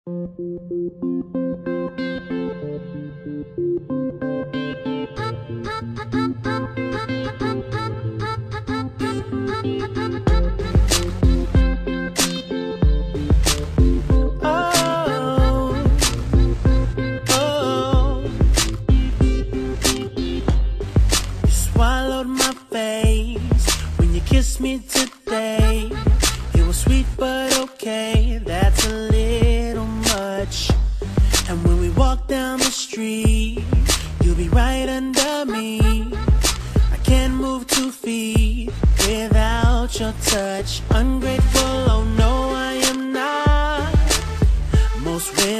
Swallowed my face when you kissed me today. It was sweet but okay, that's a little much. And when we walk down the street, you'll be right under me. I can't move 2 feet without your touch. Ungrateful, oh no I am not. Most women